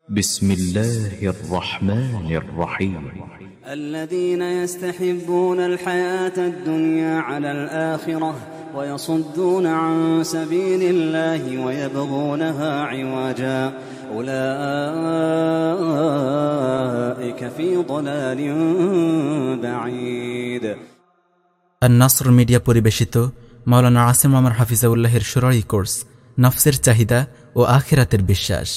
بسم الله الرحمن الرحيم الذين يستحبون الحياة الدنيا على الآخرة ويصدون عن سبيل الله ويبغونها عوجا أولئك في ضلال بعيد النصر media পরিবেশিত মাওলানা আসিম ওমর হাফিজাউল্লাহের শুরাই কোর্স নফসের চাহিদা ও আখিরাতের বিশ্বাস।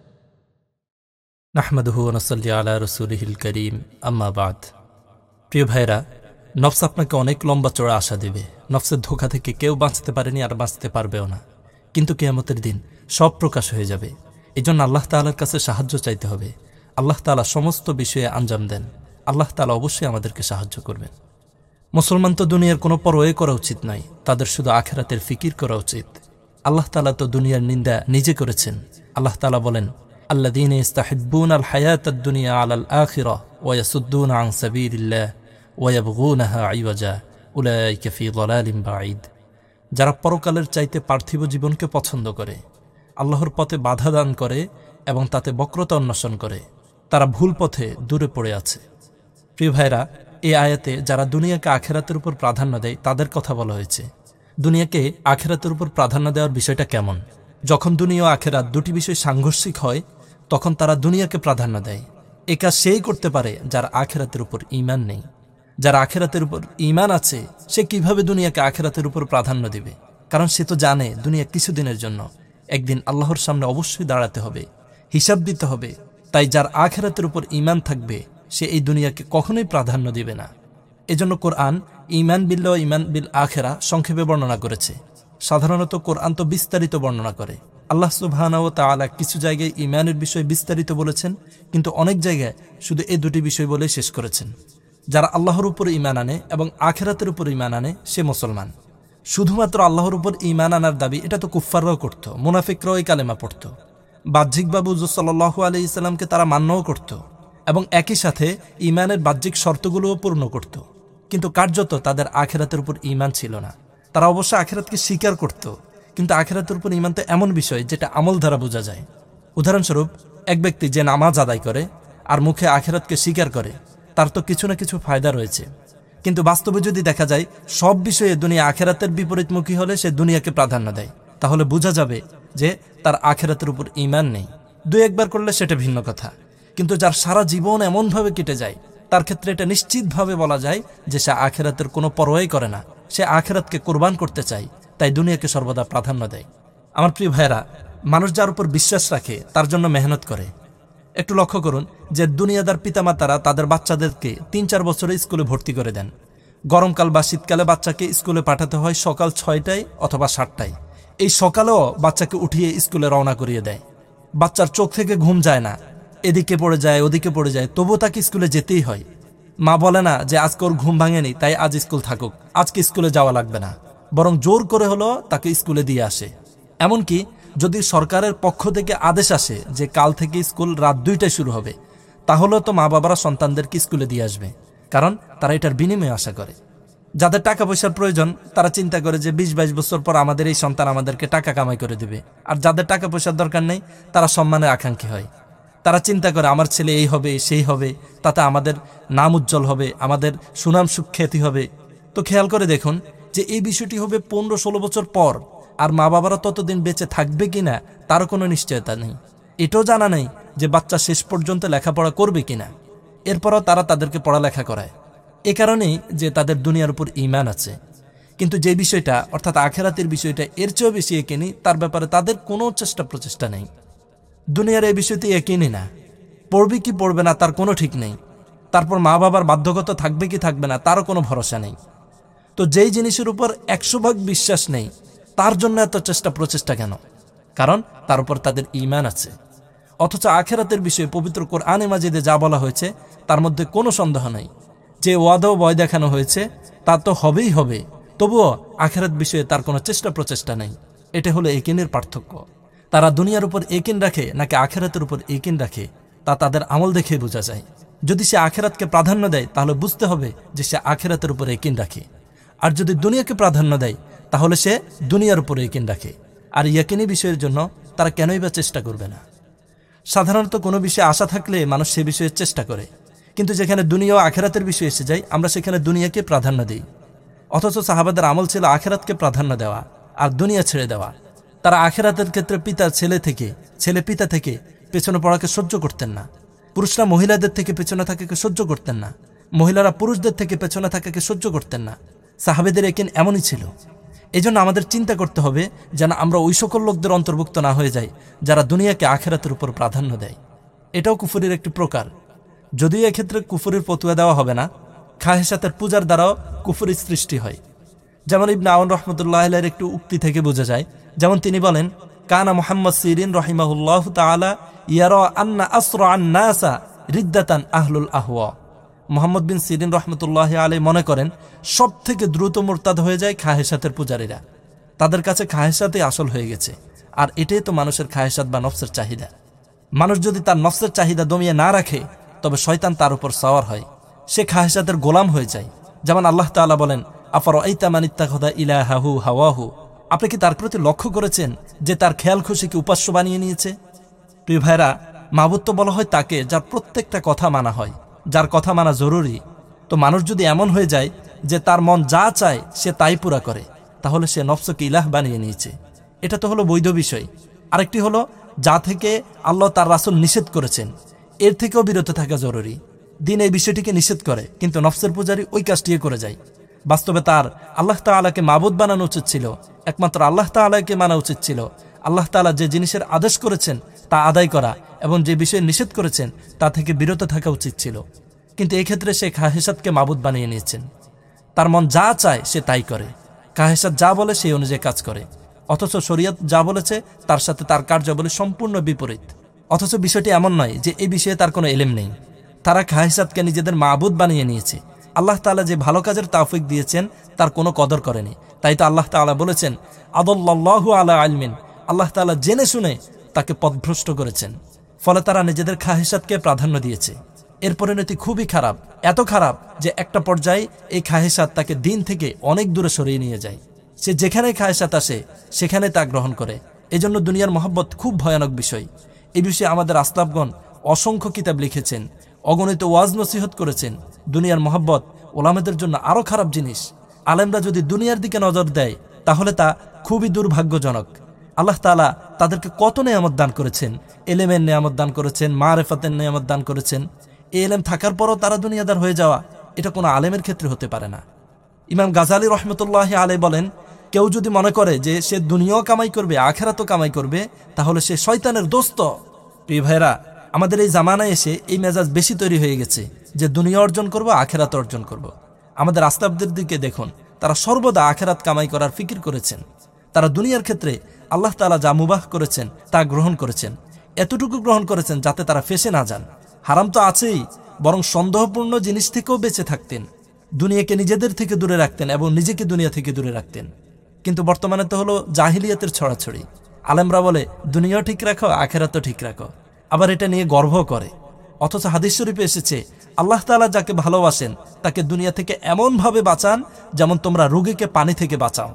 নাহমাদুহু ওয়া নাসাল্লি আলা রাসূলিহিল কারীম, আম্মা বাদ। প্রিয় ভাইরা, নফস আপনাকে অনেক লম্বা চড়া আশা দেবে। নফসের ধোঁকা থেকে কেউ বাঁচতে পারেনি, আর বাঁচতে পারবেও না। কিন্তু কিয়ামতের দিন সব প্রকাশ হয়ে যাবে। এজন্য আল্লাহ তাআলার কাছে সাহায্য চাইতে হবে। আল্লাহ তাআলা সমস্ত বিষয়ে আঞ্জাম দেন। আল্লাহ তাআলা অবশ্যই আমাদেরকে সাহায্য করবেন। মুসলমান তো দুনিয়ার কোনো পরোয়া করা উচিত নয়, তাদের শুধু আখিরাতের ফিকির করা উচিত। আল্লাহ তাআলা তো দুনিয়ার নিন্দা নিজে করেছেন। আল্লাহ তাআলা বলেন, আল্লাযীনা ইস্তাহিব্বুনাল হায়াতাদ দুনিয়া আলাল আখিরাহ ওয়া ইয়াসুদ্দুনা আন সাবিলিল্লাহ ওয়া ইয়াবগুনাহা ইওয়াজা উলাইকা ফি যালালিন বাঈদ। যারা পরকালের চাইতে পার্থিব জীবনকে পছন্দ করে, আল্লাহর পথে বাধা দান করে এবং তাতে বক্রতা অন্বেষণ করে, তারা ভুল পথে দূরে পড়ে আছে। প্রিয় ভাইরা, এই আয়াতে যারা দুনিয়াকে আখিরাতের উপর প্রাধান্য দেয় তাদের কথা বলা হয়েছে। দুনিয়াকে আখিরাতের উপর প্রাধান্য দেওয়ার বিষয়টা কেমন? যখন দুনিয়া ও আখিরাত দুটি বিষয় সাংঘর্ষিক হয়, তখন তারা দুনিয়াকে প্রাধান্য দেয়। এ কাজ সেই করতে পারে যার আখিরাতের উপর ঈমান নেই। যার আখিরাতের উপর ঈমান আছে, সে কিভাবে দুনিয়াকে আখিরাতের উপর প্রাধান্য দিবে? কারণ সে তো জানে দুনিয়া কিছুদিনের জন্য, একদিন আল্লাহর সামনে অবশ্যই দাঁড়াতে হবে, হিসাব দিতে হবে। তাই যার আখিরাতের উপর ঈমান থাকবে, সে এই দুনিয়াকে কখনোই প্রাধান্য দিবে না। এজন্য কোরআন ঈমান বিল্লাহ ও ঈমান বিল আখিরা সংক্ষেপে বর্ণনা করেছে। সাধারণত কোরআন তো বিস্তারিত বর্ণনা করে। আল্লাহ সুবহানাহু ওয়া তাআলা কিছু জায়গায় ঈমানের বিষয় বিস্তারিত বলেছেন, কিন্তু অনেক জায়গায় শুধু এই দুটি বিষয় বলে শেষ করেছেন। যারা আল্লাহর উপর ঈমান আনে এবং আখিরাতের উপর ঈমান আনে, সে মুসলমান। শুধুমাত্র আল্লাহর উপর ঈমান আনার দাবি এটা তো কুফফাররাও করত, মুনাফিকরাও এই কালেমা পড়ত। বাহ্যিকভাবে হুজুর সাল্লাল্লাহু আলাইহি সাল্লামকে তারা মান্যও করত এবং একই সাথে ঈমানের বাহ্যিক শর্তগুলোও পূর্ণ করত, কিন্তু কার্যত তাদের আখিরাতের উপর ঈমান ছিল না। তারা অবশ্য আখিরাতকে স্বীকার করত, কিন্তু আখিরাতের উপর ঈমান তো এমন বিষয় যেটা আমল দ্বারা বোঝা যায়। উদাহরণস্বরূপ, এক ব্যক্তি যে নামাজ আদায় করে আর মুখে আখিরাতকে স্বীকার করে, তার তো কিছু না কিছু ফায়দা রয়েছে। কিন্তু বাস্তবে যদি দেখা যায় সব বিষয়ে দুনিয়া আখিরাতের বিপরীতমুখী হলে সে দুনিয়াকে প্রাধান্য দেয়, তাহলে বোঝা যাবে যে তার আখিরাতের উপর ঈমান নেই। দুই একবার করলে সেটা ভিন্ন কথা, কিন্তু যার সারা জীবন এমনভাবে কেটে যায়, তার ক্ষেত্রে এটা নিশ্চিতভাবে বলা যায় যে সে আখিরাতের কোনো পরোয়াই করে না। সে আখিরাতকে কোরবান করতে চায়, তাই দুনিয়াকে সর্বদা প্রাধান্য দেয়। আমার প্রিয় ভাইরা, মানুষ যার উপর বিশ্বাস রাখে তার জন্য মেহনত করে। একটু লক্ষ্য করুন যে দুনিয়াদার পিতামাতারা তাদের বাচ্চাদেরকে ৩-৪ বছরে স্কুলে ভর্তি করে দেন। গরমকাল বা শীতকালে বাচ্চাকে স্কুলে পাঠাতে হয় সকাল ৬টায় অথবা ৭টায়। এই সকালেও বাচ্চাকে উঠিয়ে স্কুলে রওনা করিয়ে দেয়। বাচ্চার চোখ থেকে ঘুম যায় না, এদিকে পড়ে যায় ওদিকে পড়ে যায়, তবুও তাকে স্কুলে যেতেই হয়। মা বলে না যে আজকে ওর ঘুম ভাঙেনি তাই আজ স্কুল থাকুক, আজকে স্কুলে যাওয়া লাগবে না, বরং জোর করে হলো তাকে স্কুলে দিয়ে আসে। এমনকি যদি সরকারের পক্ষ থেকে আদেশ আসে যে কাল থেকে স্কুল রাত ২টায় শুরু হবে, তাহলেও তো মা বাবারা সন্তানদেরকে স্কুলে দিয়ে আসবে, কারণ তারা এটার বিনিময়ে আশা করে। যাদের টাকা পয়সার প্রয়োজন তারা চিন্তা করে যে ২০-২২ বছর পর আমাদের এই সন্তান আমাদেরকে টাকা কামাই করে দেবে। আর যাদের টাকা পয়সার দরকার নেই তারা সম্মানের আকাঙ্ক্ষী হয়। তারা চিন্তা করে আমার ছেলে এই হবে সেই হবে, তাতে আমাদের নাম উজ্জ্বল হবে, আমাদের সুনাম সুখ্যাতি হবে। তো খেয়াল করে দেখুন যে এই বিষয়টি হবে ১৫-১৬ বছর পর, আর মা বাবারা ততদিন বেঁচে থাকবে কিনা তারও কোনো নিশ্চয়তা নেই। এটাও জানা নেই যে বাচ্চা শেষ পর্যন্ত লেখাপড়া করবে কিনা। এরপরও তারা তাদেরকে পড়ালেখা করায়, এ কারণেই যে তাদের দুনিয়ার উপর ঈমান আছে। কিন্তু যে বিষয়টা অর্থাৎ আখিরাতের বিষয়টা এর চেয়েও বেশি ইয়াকিনী, তার ব্যাপারে তাদের কোনো প্রচেষ্টা নেই। দুনিয়ার এই বিষয়তে ইয়াকিনী না, পড়বে কি পড়বে না তার কোনো ঠিক নেই। তারপর মা বাবার বাধ্যগত থাকবে কি থাকবে না তারও কোনো ভরসা নেই। তো যেই জিনিসের উপর ১০০% বিশ্বাস নেই, তার জন্য এত প্রচেষ্টা কেন? কারণ তার উপর তাদের ঈমান আছে। অথচ আখিরাতের বিষয়ে পবিত্র কোরআনে মাজিদে যা বলা হয়েছে তার মধ্যে কোনো সন্দেহ নেই যে ওয়াদা ও ভয় দেখানো হয়েছে তা তো হবেই হবে, তবুও আখিরাত বিষয়ে তার কোনো প্রচেষ্টা নেই। এটা হলো ইয়াকিনের পার্থক্য। তারা দুনিয়ার উপর ইয়াকিন রাখে নাকি আখিরাতের উপর ইয়াকিন রাখে, তা তাদের আমল দেখে বোঝা যায়। যদি সে আখিরাতকে প্রাধান্য দেয় তাহলে বুঝতে হবে যে সে আখিরাতের উপর ইয়াকিন রাখে, আর যদি দুনিয়াকে প্রাধান্য দেয় তাহলে সে দুনিয়ার উপর ইয়াকিন রাখে। আর ইয়াকিনী বিষয়ের জন্য তারা কেনই বা চেষ্টা করবে না? সাধারণত কোনো বিষয়ে আশা থাকলে মানুষ সে বিষয়ে চেষ্টা করে, কিন্তু যেখানে দুনিয়া ও আখেরাতের বিষয় এসে যায় আমরা সেখানে দুনিয়াকে প্রাধান্য দিই। অথচ সাহাবাদের আমল ছিল আখেরাতকে প্রাধান্য দেওয়া আর দুনিয়া ছেড়ে দেওয়া। তারা আখেরাতের ক্ষেত্রে ছেলে পিতা থেকে পেছনে পড়াকে সহ্য করতেন না। পুরুষরা মহিলাদের থেকে পেছনে থাকাকে সহ্য করতেন না, মহিলারা পুরুষদের থেকে পেছনে থাকাকে সহ্য করতেন না। সাহাবেদের একিন এমনই ছিল। এজন্য আমাদের চিন্তা করতে হবে যেন আমরা ওই সকল লোকদের অন্তর্ভুক্ত না হয়ে যাই যারা দুনিয়াকে আখেরাতের উপর প্রাধান্য দেয়। এটাও কুফরের একটি প্রকার, যদিও এক্ষেত্রে কুফরের ফতোয়া দেওয়া হবে না। খাহেসাতের পূজার দ্বারাও কুফরের সৃষ্টি হয়। যেমন ইবনে আউন রহমতুল্লাহ আলাইহির একটু উক্তি থেকে বোঝা যায়, যেমন তিনি বলেন, কানা মুহাম্মদ সিরিন রহিমাহুল্লাহ তাআলা ইয়ারা আন্না আসরা'আন নাসা রিদ্দাতান আহলুল আহওয়া। মুহাম্মদ বিন সিরিন রহমতুল্লাহ আলাইহি মনে করেন সব থেকে দ্রুত মুরতাদ হয়ে যায় খাহেসাতের পূজারীরা। তাদের কাছে খাহেসাতই আসল হয়ে গেছে, আর এটাই তো মানুষের খাহেসাত বা নফসের চাহিদা। মানুষ যদি তার নফসের চাহিদা দমিয়ে না রাখে তবে শয়তান তার উপর সওয়ার হয়, সে খাহেসাতের গোলাম হয়ে যায়। যেমন আল্লাহ তাআলা বলেন, আফারাআইতা মান ইত্তাখাযা ইলাহাহু হাওয়াহু। আপনি কি তার প্রতি লক্ষ্য করেছেন যে তার খেয়াল খুশিকে উপাস্য বানিয়ে নিয়েছে? প্রিয় ভাইরা, মাবুদ তো বলা হয় তাকে যার প্রত্যেকটা কথা মানা হয়, যার কথা মানা জরুরি। তো মানুষ যদি এমন হয়ে যায় যে তার মন যা চায় সে তাই পুরা করে, তাহলে সে নফসকে ইলাহ বানিয়ে নিয়েছে। এটা তো হলো বৈধ বিষয়। আরেকটি হলো যা থেকে আল্লাহ তার রাসূল নিষেধ করেছেন এর থেকেও বিরত থাকা জরুরি। দিন এই বিষয়টিকে নিষেধ করে, কিন্তু নফসের পূজারী ওই কাজটিও করে যায়। বাস্তবে তার আল্লাহ তাআলাকে মাবুদ বানানো উচিত ছিল, একমাত্র আল্লাহ তাআলাকে মানা উচিত ছিল। আল্লাহ তাআলা যে জিনিসের আদেশ করেছেন তা আদায় করা এবং যে বিষয়ে নিষেধ করেছেন তা থেকে বিরত থাকা উচিত ছিল। কিন্তু এক্ষেত্রে সে খাহেসাতকে মাবুদ বানিয়ে নিয়েছেন। তার মন যা চায় সে তাই করে, খাহেসাত যা বলে সেই অনুযায়ী কাজ করে। অথচ শরীয়ত যা বলেছে তার সাথে তার কার্যাবলী সম্পূর্ণ বিপরীত। অথচ বিষয়টি এমন নয় যে এই বিষয়ে তার কোনো ইলম নেই। তারা খাহেসাতকে নিজেদের মাবুদ বানিয়ে নিয়েছে। আল্লাহ তাআলা যে ভালো কাজের তাওফিক দিয়েছেন তার কোনো কদর করেনি। তাই তো আল্লাহ তাআলা বলেছেন, আদাল্লাহু আলা ইলমিন। আল্লাহ তাআলা জেনে শুনে তাকে পথভ্রষ্ট করেছেন। ফলে তারা নিজেদের খাহেসাতকে প্রাধান্য দিয়েছে। এর পরিণতি খুবই খারাপ, এত খারাপ যে একটা পর্যায়ে এই খাহেসাত তাকে দিন থেকে অনেক দূরে সরিয়ে নিয়ে যায়। সে যেখানে খাহেসাত আসে সেখানে তা গ্রহণ করে। এজন্য দুনিয়ার মহব্বত খুব ভয়ানক বিষয়। এই বিষয়ে আমাদের আসলাফগণ অসংখ্য কিতাব লিখেছেন, অগণিত ওয়াজ নসিহত করেছেন। দুনিয়ার মহব্বত ওলামাদের জন্য আরো খারাপ জিনিস। আলেমরা যদি দুনিয়ার দিকে নজর দেয় তাহলে তা খুবই দুর্ভাগ্যজনক। আল্লাহ তাআলা তাদেরকে কত নেয়ামত দান করেছেন, এলেমের নেয়ামত দান করেছেন, মারেফাতের নেয়ামত দান করেছেন। এই এলেম থাকার পরও তারা দুনিয়াদার হয়ে যাওয়া, এটা কোনো আলেমের ক্ষেত্রে হতে পারে না। ইমাম গাজালি রহমতুল্লাহ আলাইহি বলেন, কেউ যদি মনে করে যে সে দুনিয়াও কামাই করবে আখিরাতও কামাই করবে তাহলে সে শয়তানের দোস্ত। প্রিয় ভাইরা, আমাদের এই জামানায় এসে এই মেজাজ বেশি তৈরি হয়ে গেছে যে দুনিয়া অর্জন করব, আখিরাত অর্জন করব। আমাদের আসলাফদের দিকে দেখুন, তারা সর্বদা আখিরাত কামাই করার ফিকির করেছেন। তারা দুনিয়ার ক্ষেত্রে আল্লাহ তাআলা যা মুবাহ করেছেন তা গ্রহণ করেছেন, এতটুকু গ্রহণ করেছেন যাতে তারা ফেসে না যান। হারাম তো আছেই, বরং সন্দেহপূর্ণ জিনিস থেকেও বেঁচে থাকতেন। দুনিয়াকে নিজেদের থেকে দূরে রাখতেন এবং নিজেকে দুনিয়া থেকে দূরে রাখতেন। কিন্তু বর্তমানে তো হলো জাহিলিয়াতের ছড়াছড়ি। আলেমরা বলে দুনিয়াও ঠিক রাখো, আখিরাতও ঠিক রাখো, আবার এটা নিয়ে গর্ব করে। অথচ হাদিস শরীফে এসেছে, আল্লাহ তাআলা যাকে ভালোবাসেন তাকে দুনিয়া থেকে এমনভাবে বাঁচান যেমন তোমরা রোগীকে পানি থেকে বাঁচাও।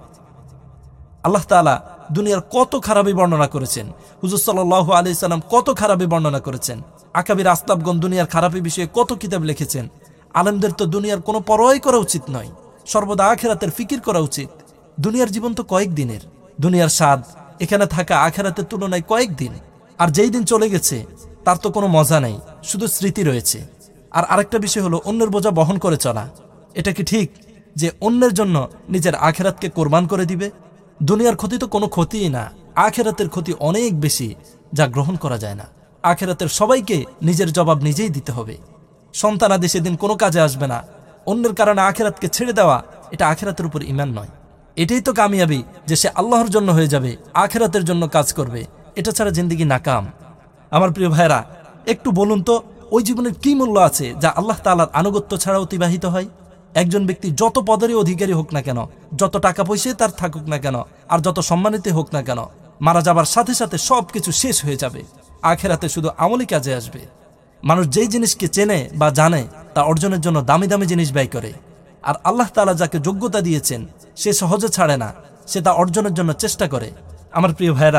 আল্লাহ তাআলা দুনিয়ার কত খারাপই বর্ণনা করেছেন, হুজুর সাল্লাল্লাহু আলাইহি সাল্লাম কত খারাপই বর্ণনা করেছেন, আকাবির আসলাফগণ দুনিয়ার খারাপি বিষয়ে কত কিতাব লিখেছেন। আলেমদের তো দুনিয়ার কোনো পরোয়াই করা উচিত নয়, সর্বদা আখিরাতের ফিকির করা উচিত। দুনিয়ার জীবন তো কয়েকদিনের, দুনিয়ার স্বাদ এখানে থাকা আখিরাতের তুলনায় কয়েকদিন। আর যেই দিন চলে গেছে তার তো কোনো মজা নেই, শুধু স্মৃতি রয়েছে। আর আরেকটা বিষয় হলো অন্যের বোঝা বহন করে চলা। এটা কি ঠিক যে অন্যের জন্য নিজের আখিরাতকে কোরবান করে দিবে? দুনিয়ার ক্ষতি তো কোনো ক্ষতিই না, আখিরাতের ক্ষতি অনেক বেশি, যা গ্রহণ করা যায় না। আখিরাতের সবাইকে নিজের জবাব নিজেই দিতে হবে। সন্তানাদি সেদিন কোনো কাজে আসবে না। অন্যের কারণে আখিরাতকে ছেড়ে দেওয়া, এটা আখিরাতের উপর ঈমান নয়। এটাই তো কামিয়াবি যে সে আল্লাহর জন্য হয়ে যাবে, আখিরাতের জন্য কাজ করবে। এটা ছাড়া জিন্দেগি নাকাম। আমার প্রিয় ভাইরা, একটু বলুন তো ওই জীবনের কি মূল্য আছে যা আল্লাহ তাআলার আনুগত্য ছাড়া অতিবাহিত হয়? একজন ব্যক্তি যত পদেরই অধিকারী হোক না কেন, যত টাকা পয়সায় তার থাকুক না কেন, আর যত সম্মানিত হোক না কেন, মারা যাবার সাথে সাথে সবকিছু শেষ হয়ে যাবে। আখিরাতে শুধু আমলি কাজে আসবে। মানুষ যেই জিনিসকে চেনে বা জানে তা অর্জনের জন্য দামি দামি জিনিস ব্যয় করে। আর আল্লাহ তাআলা যাকে যোগ্যতা দিয়েছেন সে সহজে ছাড়ে না, সে তা অর্জনের জন্য চেষ্টা করে। আমার প্রিয় ভাইরা,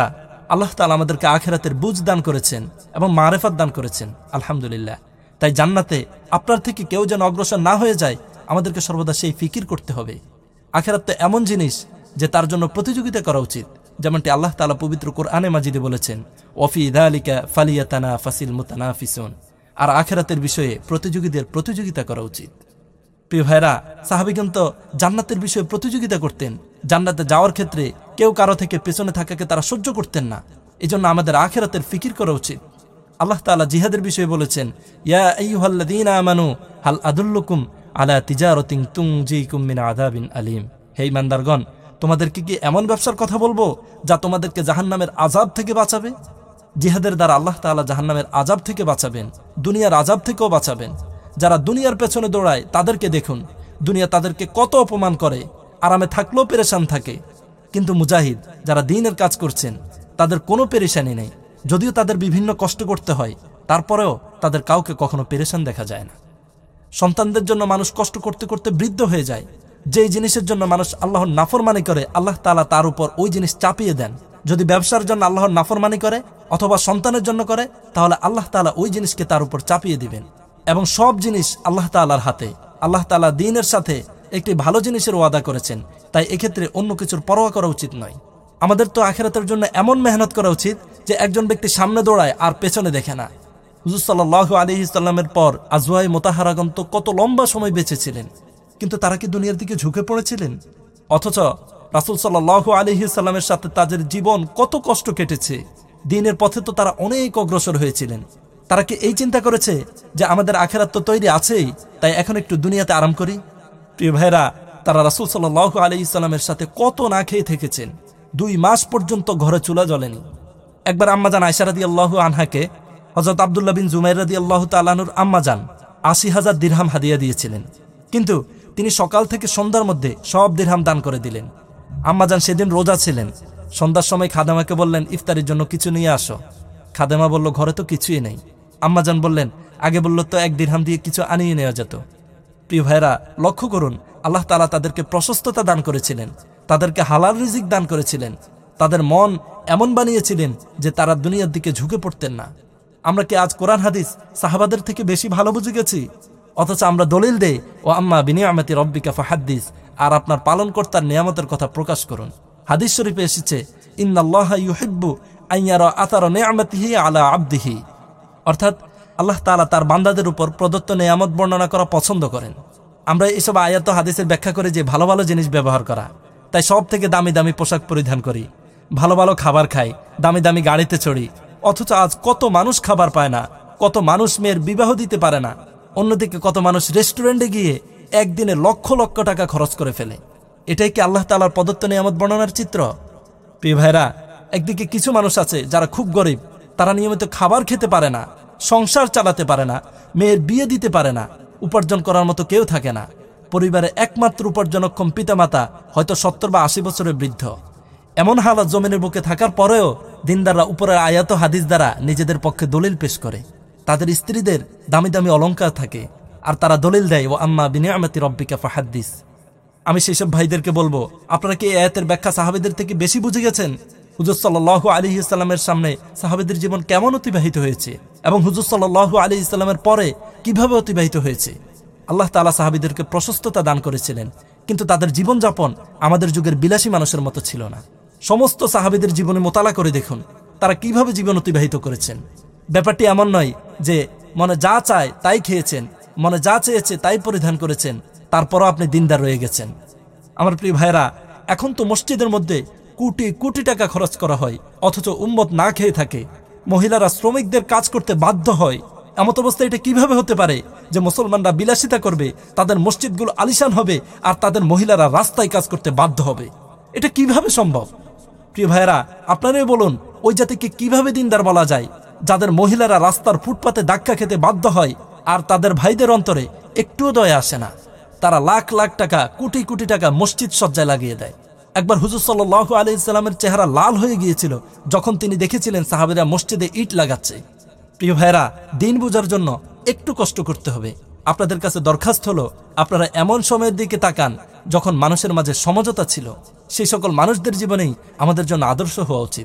আল্লাহ তাআলা আমাদেরকে আখিরাতের বুঝ দান করেছেন এবং মারেফাত দান করেছেন, আলহামদুলিল্লাহ। তাই জান্নাতে আপনার থেকে কেউ যেন অগ্রসর না হয়ে যায়, আমাদেরকে সর্বদা সেই ফিকির করতে হবে। আখিরাত তো এমন জিনিস যে তার জন্য প্রতিযোগিতা করা উচিত, যেমনটি আল্লাহ তাআলা পবিত্র কোরআনে মাজিদে বলেছেন, ওয়াফি যালিকা ফালিয়াতানাফাসিল মুতানাফিসুন। আর আখিরাতের বিষয়ে প্রতিযোগিতা করা উচিত। প্রিয় ভাইরা, সাহাবীগণ তো জান্নাতের বিষয়ে প্রতিযোগিতা করতেন। জান্নাতে যাওয়ার ক্ষেত্রে কেউ কারো থেকে পেছনে থাকাকে তারা সহ্য করতেন না। এজন্য আমাদের আখিরাতের ফিকির করা উচিত। আল্লাহ তাআলা জিহাদের বিষয়ে বলেছেন, ইয়া আইয়ুহাল্লাযীনা আমানু হাল আদুল্লুকুম আলা তিজারাতিন তুনজিকুম মিন আযাবিন আলীম। হে ঈমানদারগণ, তোমাদেরকে কি এমন ব্যবসার কথা বলবো যা তোমাদেরকে জাহান্নামের আযাব থেকে বাঁচাবে? জিহাদের দ্বারা আল্লাহ তাআলা জাহান্নামের আযাব থেকে বাঁচাবেন, দুনিয়ার আযাব থেকেও বাঁচাবেন। যারা দুনিয়ার পেছনে দৌড়ায় তাদেরকে দেখুন, দুনিয়া তাদেরকে কত অপমান করে, আরামে থাকলেও পেরেশান থাকে। কিন্তু মুজাহিদ যারা দ্বীনের কাজ করছেন তাদের কোনো পেরেশানি নেই। যদিও তাদের বিভিন্ন কষ্ট করতে হয়, তারপরেও তাদের কাউকে কখনো পেরেশান দেখা যায় না। সন্তানদের জন্য মানুষ কষ্ট করতে করতে বৃদ্ধ হয়ে যায়। যেই জিনিসের জন্য মানুষ আল্লাহর নাফরমানি করে, আল্লাহ তাআলা তার উপর ওই জিনিস চাপিয়ে দেন। যদি ব্যবসার জন্য আল্লাহর নাফরমানি করে অথবা সন্তানের জন্য করে, তাহলে আল্লাহ তাআলা ওই জিনিসকে তার উপর চাপিয়ে দিবেন। এবং সব জিনিস আল্লাহ তাআলার হাতে। আল্লাহ তাআলা দ্বীনের সাথে একটি ভালো জিনিসের ওয়াদা করেছেন, তাই এক্ষেত্রে অন্য কিছুর পরোয়া করা উচিত নয়। আমাদের তো আখিরাতের জন্য এমন মেহনত করা উচিত যে একজন ব্যক্তি সামনে দৌড়ায় আর পেছনে দেখে না। হুজুর সাল্লাল্লাহু আলাইহি সাল্লামের পর আজওয়ায়ে মুতাহহারাগণ তো কত লম্বা সময় বেঁচে ছিলেন, কিন্তু তারা কি দুনিয়ার দিকে ঝুঁকে পড়েছিলেন? অথচ রাসূল সাল্লাল্লাহু আলাইহি সাল্লামের সাথে তাদের জীবন কত কষ্ট কেটেছে। দ্বীনের পথে তো তারা অনেক অগ্রসর হয়েছিলেন। তারা কি এই চিন্তা করেছে যে আমাদের আখিরাত তো তৈরি আছেই, তাই এখন একটু দুনিয়াতে আরাম করি? প্রিয় ভাইরা, তারা রাসূল সাল্লাল্লাহু আলাইহি সাল্লামের সাথে কত না খেয়ে থেকেছেন। 2 মাস পর্যন্ত ঘরে চুলা জ্বলেনি। একবার আম্মাজান আয়েশা রাদিয়াল্লাহু আনহাকে হযরত আব্দুল্লাহ বিন জুমাইর রাদিয়াল্লাহু তাআলা আনহুর আম্মাজান ৮০,০০০ দিরহাম হাদিয়া দিয়েছিলেন, কিন্তু তিনি সকাল থেকে সন্ধ্যার মধ্যে সব দিরহাম দান করে দিলেন। আম্মাজান সেদিন রোজা ছিলেন। সন্ধ্যার সময় খাদেমাকে বললেন, ইফতারের জন্য কিছু নিয়ে আসো। খাদেমা বলল, ঘরে তো কিছুই নেই। আম্মাজান বললেন, আগে বলল তো 1 দিরহাম দিয়ে কিছু আনিয়ে নেওয়া যেত। প্রিয় ভাইরা, লক্ষ্য করুন, আল্লাহ তাআলা তাদেরকে প্রশস্ততা দান করেছিলেন, তাদেরকে হালাল রিজিক দান করেছিলেন, তাদের মন এমন বানিয়েছিলেন যে তারা দুনিয়ার দিকে ঝুঁকে পড়তেন না। আমরা কি আজ কোরআন হাদিস সাহাবাদের থেকে বেশি ভালো বুঝে গেছি? অথচ আমরা দলিল দেই, ও আম্মা বিনিয়ামতি রব্বিকা ফাহাদ্দিস, আর আপনার পালনকর্তার নিয়ামতের কথা প্রকাশ করুন। হাদিস শরীফে এসেছে, ইন্নাল্লাহা ইউহিব্বু আন ইয়ারা আতারা নি'মাতিহি আলা আবদিহি, অর্থাৎ আল্লাহ তাআলা তার বান্দাদের উপর প্রদত্ত নিয়ামত বর্ণনা করা পছন্দ করেন। আমরা এসব আয়াত হাদিসের ব্যাখ্যা করে যে ভালো ভালো জিনিস ব্যবহার করা, তাই সব থেকে দামি দামি পোশাক পরিধান করি, ভালো ভালো খাবার খাই, দামি দামি গাড়িতে চড়ি। অথচ আজ কত মানুষ খাবার পায় না, কত মানুষ মেয়ের বিবাহ দিতে পারে না। অন্যদিকে কত মানুষ রেস্টুরেন্টে গিয়ে একদিনে লক্ষ লক্ষ টাকা খরচ করে ফেলে। এটাই কি আল্লাহ তাআলার প্রদত্ত নিয়ামত বর্ণনার চিত্র? প্রিয় ভাইরা, একদিকে কিছু মানুষ আছে যারা খুব গরিব, তারা নিয়মিত খাবার খেতে পারে না, সংসার চালাতে পারে না, মেয়ের বিয়ে দিতে পারে না, উপার্জন করার মতো কেউ থাকে না। পরিবারে একমাত্র উপার্জনক্ষম পিতামাতা হয়তো 70 বা 80 বছরের বৃদ্ধ। এমন হালাত জমিনের বুকে থাকার পরেও দিনদাররা উপরের আয়াত হাদিস দ্বারা নিজেদের পক্ষে দলিল পেশ করে। তাদের স্ত্রীদের দামি দামি অলংকার থাকে, আর তারা দলিল দেয়, ও আম্মা বিনিয়ামতি রব্বিকা ফাহাদ্দিস। আমি সেইসব ভাইদেরকে বলবো, আপনারা কি এই আয়াতের ব্যাখ্যা সাহাবীদের থেকে বেশি বুঝে গেছেন? হুজুর সাল্লাল্লাহু আলাইহি সাল্লামের সামনে সাহাবীদের জীবন কেমন অতিবাহিত হয়েছে এবং হুজুর সাল্লাল্লাহু আলাইহি সাল্লামের পরে কিভাবে অতিবাহিত হয়েছে। আল্লাহ তাআলা সাহাবীদেরকে প্রশস্ততা দান করেছিলেন, কিন্তু তাদের জীবনযাপন আমাদের যুগের বিলাসী মানুষের মতো ছিল না। সমস্ত সাহাবীদের জীবনে মোতালা করে দেখুন, তারা কিভাবে জীবন অতিবাহিত করেছেন। ব্যাপারটি এমন নয় যে মনে যা চায় তাই খেয়েছেন, মনে যা চেয়েছে তাই পরিধান করেছেন, তারপরও আপনি দিনদার রয়ে গেছেন। আমার প্রিয় ভাইরা, এখন তো মসজিদের মধ্যে কোটি কোটি টাকা খরচ করা হয়, অথচ উম্মত না খেয়ে থাকে। মহিলারা শ্রমিকদের কাজ করতে বাধ্য হয়। এমত অবস্থা এটা কিভাবে হতে পারে যে মুসলমানরা বিলাসিতা করবে, তাদের মসজিদগুলো আলিশান হবে, আর তাদের মহিলারা রাস্তায় কাজ করতে বাধ্য হবে? এটা কিভাবে সম্ভব? প্রিয় ভাইরা, আপনারাই বলুন, ওই জাতিকে কিভাবে দিনদার বলা যায় যাদের মহিলারা রাস্তার ফুটপাতে ধাক্কা খেতে বাধ্য হয়, আর তাদের ভাইদের অন্তরে একটুও দয়া আসে না? তারা লাখ লাখ টাকা, কোটি কোটি টাকা মসজিদ সজ্জায় লাগিয়ে দেয়। একবার হুজুর সাল্লাল্লাহু আলাইহি সাল্লামের চেহারা লাল হয়ে গিয়েছিল যখন তিনি দেখেছিলেন সাহাবীরা মসজিদে ইট লাগাচ্ছে। প্রিয় ভাইরা, দিন বোঝার জন্য একটু কষ্ট করতে হবে। আপনাদের কাছে দরখাস্ত হলো, আপনারা এমন সময়ের দিকে তাকান যখন মানুষের মাঝে সমঝোতা ছিল। সেই সকল মানুষদের জীবনেই আমাদের জন্য আদর্শ হওয়া উচিত।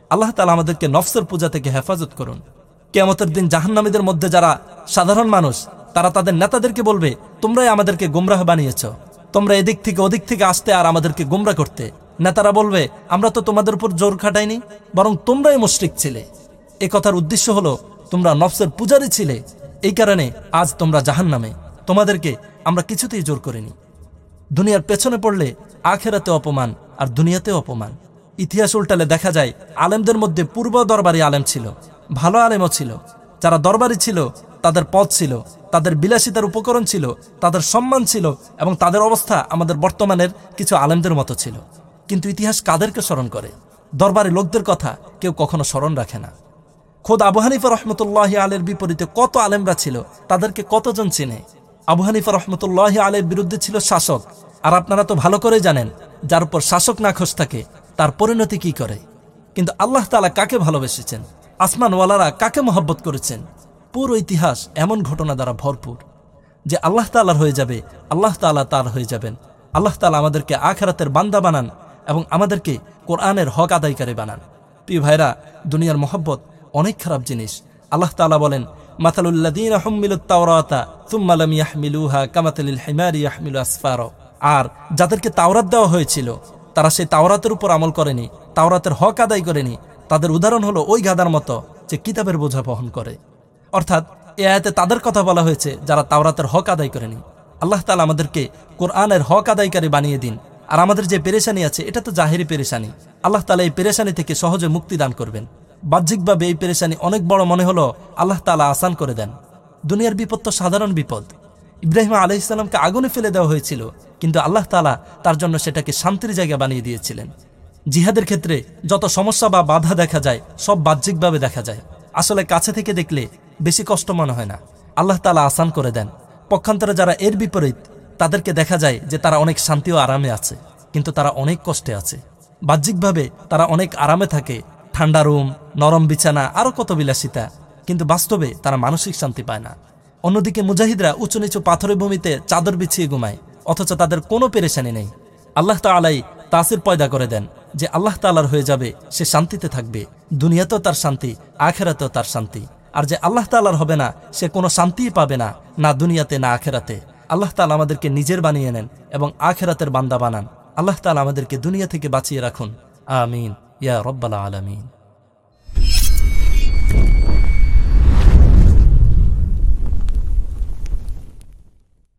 আল্লাহ তাআলা আমাদেরকে নফসের পূজা থেকে হেফাজত করুন। কিয়ামতের দিন জাহান্নামীদের মধ্যে যারা সাধারণ মানুষ, তারা তাদের নেতাদেরকে বলবে, তোমরাই আমাদেরকে গোমরাহ বানিয়েছ, তোমরা এদিক থেকে ওদিক থেকে আসতে আর আমাদেরকে গোমরাহ করতে। নেতারা বলবে, আমরা তো তোমাদের উপর জোর খাটাইনি, বরং তোমরাই মুশরিক ছিলে। এ কথার উদ্দেশ্য হলো তোমরা নফসের পূজারী ছিলে, এই কারণে আজ তোমরা জাহান্নামে, তোমাদেরকে আমরা কিছুতেই জোর করিনি। দুনিয়ার পেছনে পড়লে আখেরাতে অপমান আর দুনিয়াতেও অপমান। ইতিহাস উল্টালে দেখা যায় আলেমদের মধ্যে পূর্ব দরবারি আলেম ছিল, ভালো আলেমও ছিল। যারা দরবারি ছিল তাদের পদ ছিল, তাদের বিলাসিতার উপকরণ ছিল, তাদের সম্মান ছিল, এবং তাদের অবস্থা আমাদের বর্তমানের কিছু আলেমদের মতো ছিল। কিন্তু ইতিহাস কাদেরকে স্মরণ করে? দরবারি লোকদের কথা কেউ কখনো স্মরণ রাখে না। খোদ আবু হানিফা রহমতুল্লাহি আলাইহির বিপরীতে কত আলেমরা ছিল, তাদেরকে কতজন চিনে? আবু হানিফা রহমতুল্লাহি আলাইহির বিরুদ্ধে ছিল শাসক, আর আপনারা তো ভালো করে জানেন যার উপর শাসক নাখোশ থাকে তার পরিণতি কি করে। কিন্তু আল্লাহ তাআলা কাকে ভালোবেসেছেন, আসমানওয়ালারা কাকে মহব্বত করেছেন, পুরো ইতিহাস এমন ঘটনা দ্বারা ভরপুর যে আল্লাহ তাআলার হয়ে যাবে, আল্লাহ তাআলা তার হয়ে যাবেন। আল্লাহ তাআলা আমাদেরকে আখিরাতের বান্দা বানান এবং আমাদেরকে কোরআনের হক আদায়কারী বানান। প্রিয় ভাইরা, দুনিয়ার মহব্বত অনেক খারাপ জিনিস। আল্লাহ তাআলা বলেন, মাতালুল্লাযীনা হুম্মিলুত তাওরাতা সুম্মা লাম ইয়াহমিলুহা কামাতালিল হিমারি ইয়াহমিলু আসফারা। আর যাদেরকে তাওরাত দেওয়া হয়েছিল তারা সেই তাওরাতের উপর আমল করেনি, তাওরাতের হক আদায় করেনি, তাদের উদাহরণ হলো ওই গাধার মতো যে কিতাবের বোঝা বহন করে। অর্থাৎ এ আয়াতে তাদের কথা বলা হয়েছে যারা তাওরাতের হক আদায় করেনি। আল্লাহ তাআলা আমাদেরকে কোরআনের হক আদায়কারী বানিয়ে দিন। আর আমাদের যে পেরেশানি আছে এটা তো জাহেরি পেরেশানি, আল্লাহ তাআলা এই পেরেশানি থেকে সহজে মুক্তি দান করবেন। বাহ্যিকভাবে এই পেরেশানি অনেক বড় মনে হলো, আল্লাহ তাআলা আসান করে দেন। দুনিয়ার বিপদ তো সাধারণ বিপদ। ইব্রাহিম আলাইহিস সালামকে আগুনে ফেলে দেওয়া হয়েছিল, কিন্তু আল্লাহ তাআলা তার জন্য সেটাকে শান্তির জায়গা বানিয়ে দিয়েছিলেন। জিহাদের ক্ষেত্রে যত সমস্যা বা বাধা দেখা যায় সব বাহ্যিকভাবে দেখা যায়, আসলে কাছে থেকে দেখলে বেশি কষ্ট মনে হয় না। আল্লাহ তাআলা আসান করে দেন। পক্ষান্তরে যারা এর বিপরীত, তাদেরকে দেখা যায় যে তারা অনেক শান্তি ও আরামে আছে, কিন্তু তারা অনেক কষ্টে আছে। বাহ্যিকভাবে তারা অনেক আরামে থাকে, ঠান্ডা রুম, নরম বিছানা, আরো কত বিলাসিতা, কিন্তু বাস্তবে তারা মানসিক শান্তি পায় না। অন্যদিকে মুজাহিদরা উঁচু নিচু পাথরের ভূমিতে চাদর বিছিয়ে ঘুমায়, অথচ তাদের কোনো পেরেশানি নেই। আল্লাহ তাআলাই তাসির পয়দা করে দেন যে আল্লাহ তাআলার হয়ে যাবে, সে শান্তিতে থাকবে, দুনিয়াতেও তার শান্তি, আখিরাতেও তার শান্তি। আর যে আল্লাহ তাআলার হবে না, সে কোনো শান্তিই পাবে না, না দুনিয়াতে না আখিরাতে। আল্লাহ তাআলা আমাদেরকে নিজের বানিয়ে নেন এবং আখিরাতের বান্দা বানান। আল্লাহ তাআলা আমাদেরকে দুনিয়া থেকে বাঁচিয়ে রাখুন। আমিন ইয়া রাব্বাল আলামিন।